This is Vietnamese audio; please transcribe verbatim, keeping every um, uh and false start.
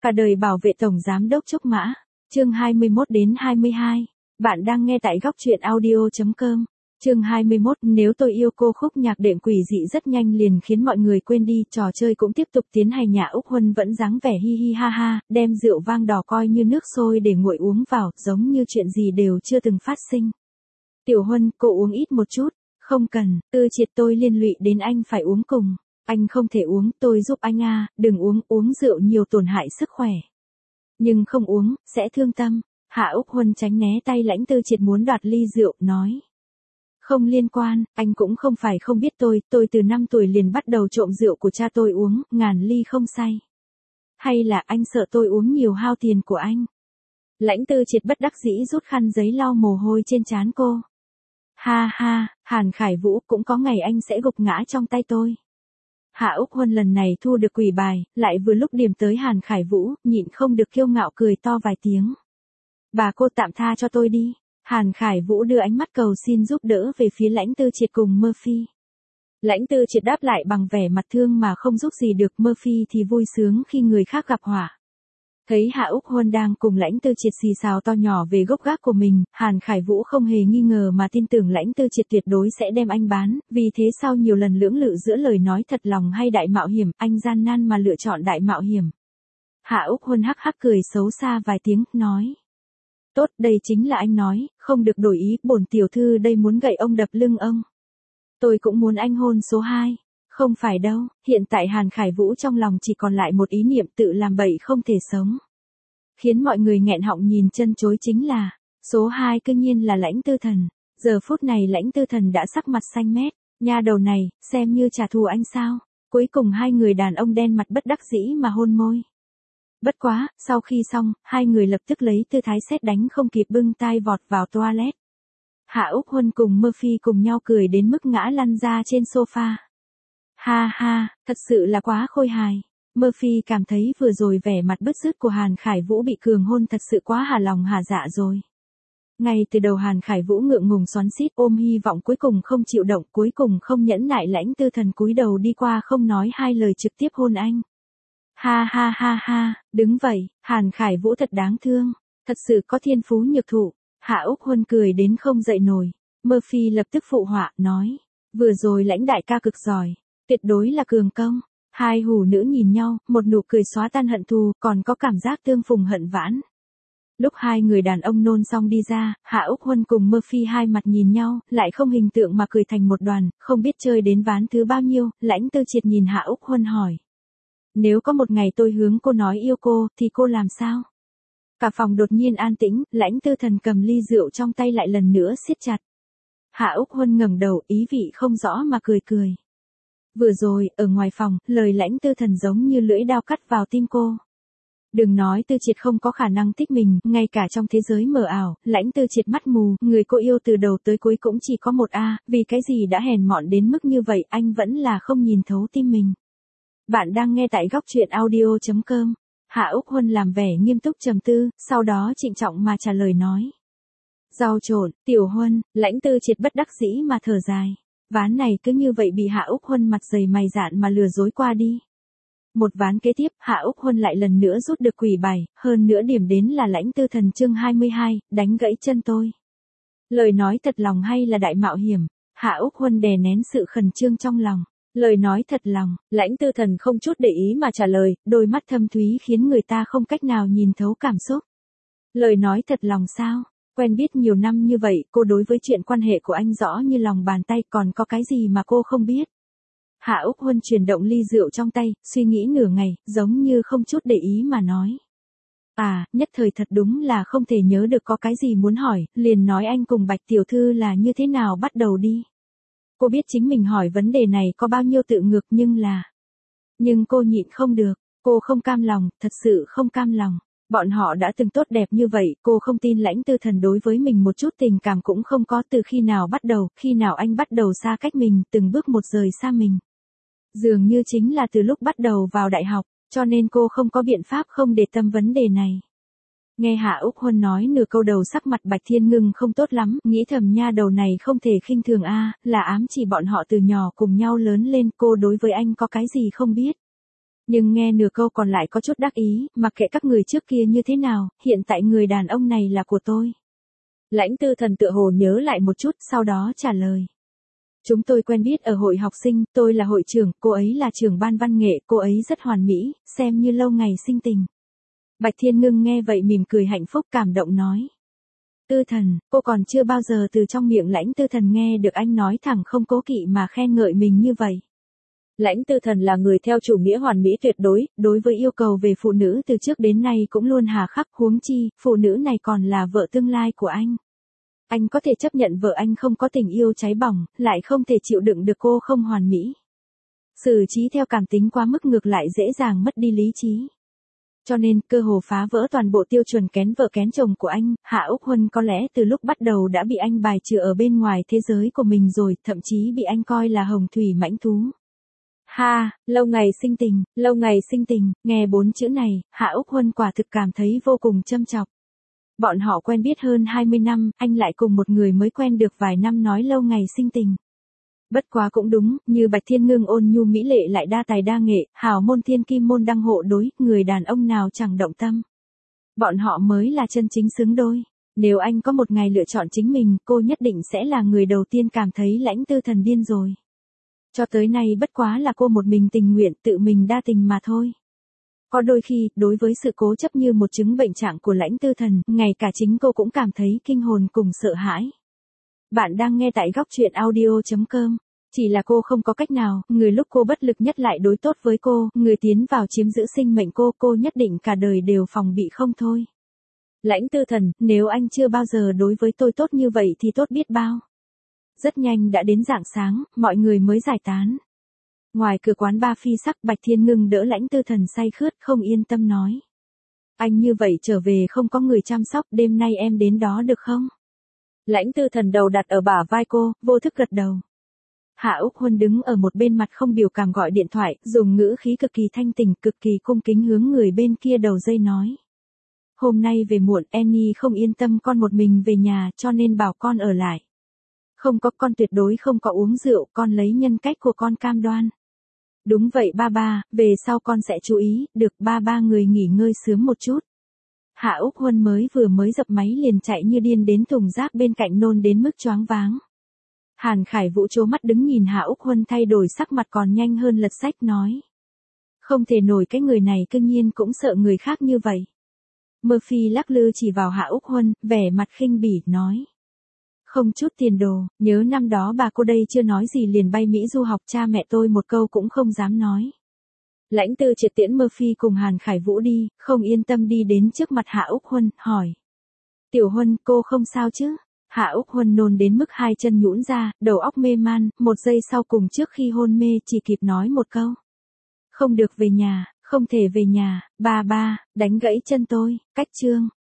Cả đời bảo vệ Tổng Giám đốc Trúc Mã. Chương hai mươi mốt đến hai mươi hai. Bạn đang nghe tại góc truyện audio chấm com. Chương hai mươi mốt, nếu tôi yêu cô, khúc nhạc đệm quỷ dị rất nhanh liền khiến mọi người quên đi, trò chơi cũng tiếp tục tiến hành. Nhà Úc Huân vẫn dáng vẻ hi hi ha ha, đem rượu vang đỏ coi như nước sôi để nguội uống vào, giống như chuyện gì đều chưa từng phát sinh. Tiểu Huân, cô uống ít một chút. Không cần, Tư Triệt, tôi liên lụy đến anh phải uống cùng. Anh không thể uống, tôi giúp anh à, đừng uống, uống rượu nhiều tổn hại sức khỏe. Nhưng không uống, sẽ thương tâm. Hạ Úc Huân tránh né tay Lãnh Tư Triệt muốn đoạt ly rượu, nói. Không liên quan, anh cũng không phải không biết tôi, tôi từ năm tuổi liền bắt đầu trộm rượu của cha tôi uống, ngàn ly không say. Hay là anh sợ tôi uống nhiều hao tiền của anh? Lãnh Tư Triệt bất đắc dĩ rút khăn giấy lau mồ hôi trên trán cô. Ha ha, Hàn Khải Vũ, cũng có ngày anh sẽ gục ngã trong tay tôi. Hạ Úc Huân lần này thu được quỷ bài, lại vừa lúc điểm tới Hàn Khải Vũ, nhịn không được kiêu ngạo cười to vài tiếng. Bà cô tạm tha cho tôi đi. Hàn Khải Vũ đưa ánh mắt cầu xin giúp đỡ về phía Lãnh Tư Triệt cùng Murphy. Lãnh Tư Triệt đáp lại bằng vẻ mặt thương mà không giúp gì được, Murphy thì vui sướng khi người khác gặp họa. Thấy Hạ Úc Huân đang cùng Lãnh Tư Triệt xì xào to nhỏ về gốc gác của mình, Hàn Khải Vũ không hề nghi ngờ mà tin tưởng Lãnh Tư Triệt tuyệt đối sẽ đem anh bán, vì thế sau nhiều lần lưỡng lự giữa lời nói thật lòng hay đại mạo hiểm, anh gian nan mà lựa chọn đại mạo hiểm. Hạ Úc Huân hắc hắc cười xấu xa vài tiếng, nói. Tốt, đây chính là anh nói, không được đổi ý, bổn tiểu thư đây muốn gậy ông đập lưng ông. Tôi cũng muốn anh hôn số hai. Không phải đâu, hiện tại Hàn Khải Vũ trong lòng chỉ còn lại một ý niệm, tự làm bậy không thể sống. Khiến mọi người nghẹn họng nhìn chân chối chính là, số hai cương nhiên là Lãnh Tư Thần. Giờ phút này Lãnh Tư Thần đã sắc mặt xanh mét, nha đầu này, xem như trả thù anh sao. Cuối cùng hai người đàn ông đen mặt bất đắc dĩ mà hôn môi. Bất quá, sau khi xong, hai người lập tức lấy tư thái sét đánh không kịp bưng tai vọt vào toilet. Hạ Úc Huân cùng Murphy cùng nhau cười đến mức ngã lăn ra trên sofa. Ha ha, thật sự là quá khôi hài. Murphy cảm thấy vừa rồi vẻ mặt bứt rứt của Hàn Khải Vũ bị cường hôn thật sự quá hà lòng hà dạ rồi. Ngay từ đầu Hàn Khải Vũ ngượng ngùng xoắn xít ôm hy vọng cuối cùng không chịu động, cuối cùng không nhẫn nại Lãnh Tư Thần cúi đầu đi qua không nói hai lời trực tiếp hôn anh. Ha ha ha ha, đứng vậy, Hàn Khải Vũ thật đáng thương, thật sự có thiên phú nhược thụ. Hạ Úc Huân cười đến không dậy nổi. Murphy lập tức phụ họa, nói. Vừa rồi Lãnh đại ca cực giỏi. Tuyệt đối là cường công. Hai hủ nữ nhìn nhau, một nụ cười xóa tan hận thù, còn có cảm giác tương phùng hận vãn. Lúc hai người đàn ông nôn xong đi ra, Hạ Úc Huân cùng Murphy hai mặt nhìn nhau, lại không hình tượng mà cười thành một đoàn, không biết chơi đến ván thứ bao nhiêu. Lãnh Tư Triệt nhìn Hạ Úc Huân hỏi. Nếu có một ngày tôi hướng cô nói yêu cô, thì cô làm sao? Cả phòng đột nhiên an tĩnh, Lãnh Tư Thần cầm ly rượu trong tay lại lần nữa siết chặt. Hạ Úc Huân ngẩng đầu, ý vị không rõ mà cười cười. Vừa rồi, ở ngoài phòng, lời Lãnh Tư Thần giống như lưỡi dao cắt vào tim cô. Đừng nói Tư Triệt không có khả năng thích mình, ngay cả trong thế giới mờ ảo, Lãnh Tư Triệt mắt mù, người cô yêu từ đầu tới cuối cũng chỉ có một a, vì cái gì đã hèn mọn đến mức như vậy, anh vẫn là không nhìn thấu tim mình. Bạn đang nghe tại góc truyện audio chấm com. Hạ Úc Huân làm vẻ nghiêm túc trầm tư, sau đó trịnh trọng mà trả lời nói. Rau trộn, Tiểu Huân, Lãnh Tư Triệt bất đắc dĩ mà thở dài. Ván này cứ như vậy bị Hạ Úc Huân mặt dày mày dạn mà lừa dối qua đi. Một ván kế tiếp, Hạ Úc Huân lại lần nữa rút được quỷ bài, hơn nữa điểm đến là Lãnh Tư Thần chương hai mươi hai, đánh gãy chân tôi. Lời nói thật lòng hay là đại mạo hiểm? Hạ Úc Huân đè nén sự khẩn trương trong lòng. Lời nói thật lòng, Lãnh Tư Thần không chút để ý mà trả lời, đôi mắt thâm thúy khiến người ta không cách nào nhìn thấu cảm xúc. Lời nói thật lòng sao? Quen biết nhiều năm như vậy, cô đối với chuyện quan hệ của anh rõ như lòng bàn tay, còn có cái gì mà cô không biết? Hạ Úc Huân chuyển động ly rượu trong tay, suy nghĩ nửa ngày, giống như không chút để ý mà nói. À, nhất thời thật đúng là không thể nhớ được có cái gì muốn hỏi, liền nói anh cùng Bạch Tiểu Thư là như thế nào bắt đầu đi. Cô biết chính mình hỏi vấn đề này có bao nhiêu tự ngược nhưng là... Nhưng cô nhịn không được, cô không cam lòng, thật sự không cam lòng. Bọn họ đã từng tốt đẹp như vậy, cô không tin Lãnh Tư Thần đối với mình một chút tình cảm cũng không có, từ khi nào bắt đầu, khi nào anh bắt đầu xa cách mình, từng bước một rời xa mình. Dường như chính là từ lúc bắt đầu vào đại học, cho nên cô không có biện pháp không để tâm vấn đề này. Nghe Hạ Úc Huân nói nửa câu đầu sắc mặt Bạch Thiên Ngưng không tốt lắm, nghĩ thầm nha đầu này không thể khinh thường a, là ám chỉ bọn họ từ nhỏ cùng nhau lớn lên, cô đối với anh có cái gì không biết. Nhưng nghe nửa câu còn lại có chút đắc ý, mặc kệ các người trước kia như thế nào, hiện tại người đàn ông này là của tôi. Lãnh Tư Thần tựa hồ nhớ lại một chút, sau đó trả lời. Chúng tôi quen biết ở hội học sinh, tôi là hội trưởng, cô ấy là trưởng ban văn nghệ, cô ấy rất hoàn mỹ, xem như lâu ngày sinh tình. Bạch Thiên Ngưng nghe vậy mỉm cười hạnh phúc cảm động nói. Tư Thần, cô còn chưa bao giờ từ trong miệng Lãnh Tư Thần nghe được anh nói thẳng không cố kỵ mà khen ngợi mình như vậy. Lãnh Tư Thần là người theo chủ nghĩa hoàn mỹ tuyệt đối, đối với yêu cầu về phụ nữ từ trước đến nay cũng luôn hà khắc, huống chi, phụ nữ này còn là vợ tương lai của anh. Anh có thể chấp nhận vợ anh không có tình yêu cháy bỏng, lại không thể chịu đựng được cô không hoàn mỹ. Xử trí theo cảm tính quá mức ngược lại dễ dàng mất đi lý trí. Cho nên, cơ hồ phá vỡ toàn bộ tiêu chuẩn kén vợ kén chồng của anh, Hạ Úc Huân có lẽ từ lúc bắt đầu đã bị anh bài trừ ở bên ngoài thế giới của mình rồi, thậm chí bị anh coi là hồng thủy mãnh thú. Ha, lâu ngày sinh tình, lâu ngày sinh tình, nghe bốn chữ này, Hạ Úc Huân quả thực cảm thấy vô cùng châm chọc. Bọn họ quen biết hơn hai mươi năm, anh lại cùng một người mới quen được vài năm nói lâu ngày sinh tình. Bất quá cũng đúng, như Bạch Thiên Ngưng ôn nhu mỹ lệ lại đa tài đa nghệ, hào môn thiên kim môn đăng hộ đối, người đàn ông nào chẳng động tâm. Bọn họ mới là chân chính xứng đôi. Nếu anh có một ngày lựa chọn chính mình, cô nhất định sẽ là người đầu tiên cảm thấy Lãnh Tư Thần điên rồi. Cho tới nay bất quá là cô một mình tình nguyện tự mình đa tình mà thôi. Có đôi khi, đối với sự cố chấp như một chứng bệnh trạng của Lãnh Tư Thần, ngay cả chính cô cũng cảm thấy kinh hồn cùng sợ hãi. Bạn đang nghe tại góc truyện audio chấm com. Chỉ là cô không có cách nào, người lúc cô bất lực nhất lại đối tốt với cô, người tiến vào chiếm giữ sinh mệnh cô, cô nhất định cả đời đều phòng bị không thôi. Lãnh Tư Thần, nếu anh chưa bao giờ đối với tôi tốt như vậy thì tốt biết bao. Rất nhanh đã đến rạng sáng, mọi người mới giải tán. Ngoài cửa quán ba phi sắc, Bạch Thiên Ngưng đỡ Lãnh Tư Thần say khướt không yên tâm nói. Anh như vậy trở về không có người chăm sóc, đêm nay em đến đó được không? Lãnh Tư Thần đầu đặt ở bả vai cô, vô thức gật đầu. Hạ Úc Huân đứng ở một bên mặt không biểu cảm gọi điện thoại, dùng ngữ khí cực kỳ thanh tỉnh, cực kỳ cung kính hướng người bên kia đầu dây nói. Hôm nay về muộn, Annie không yên tâm con một mình về nhà cho nên bảo con ở lại. Không có, con tuyệt đối không có uống rượu, con lấy nhân cách của con cam đoan. Đúng vậy ba ba, về sau con sẽ chú ý, được ba ba người nghỉ ngơi sớm một chút. Hạ Úc Huân mới vừa mới dập máy liền chạy như điên đến thùng rác bên cạnh nôn đến mức choáng váng. Hàn Khải Vũ trố mắt đứng nhìn Hạ Úc Huân thay đổi sắc mặt còn nhanh hơn lật sách nói. Không thể nổi cái người này cương nhiên cũng sợ người khác như vậy. Murphy lắc lư chỉ vào Hạ Úc Huân, vẻ mặt khinh bỉ, nói. Không chút tiền đồ, nhớ năm đó bà cô đây chưa nói gì liền bay Mỹ du học, cha mẹ tôi một câu cũng không dám nói. Lãnh Tư Triệt tiễn Murphy cùng Hàn Khải Vũ đi, không yên tâm đi đến trước mặt Hạ Úc Huân, hỏi. Tiểu Huân, cô không sao chứ? Hạ Úc Huân nôn đến mức hai chân nhũn ra, đầu óc mê man, một giây sau cùng trước khi hôn mê chỉ kịp nói một câu. Không được về nhà, không thể về nhà, ba ba, đánh gãy chân tôi, cách chương.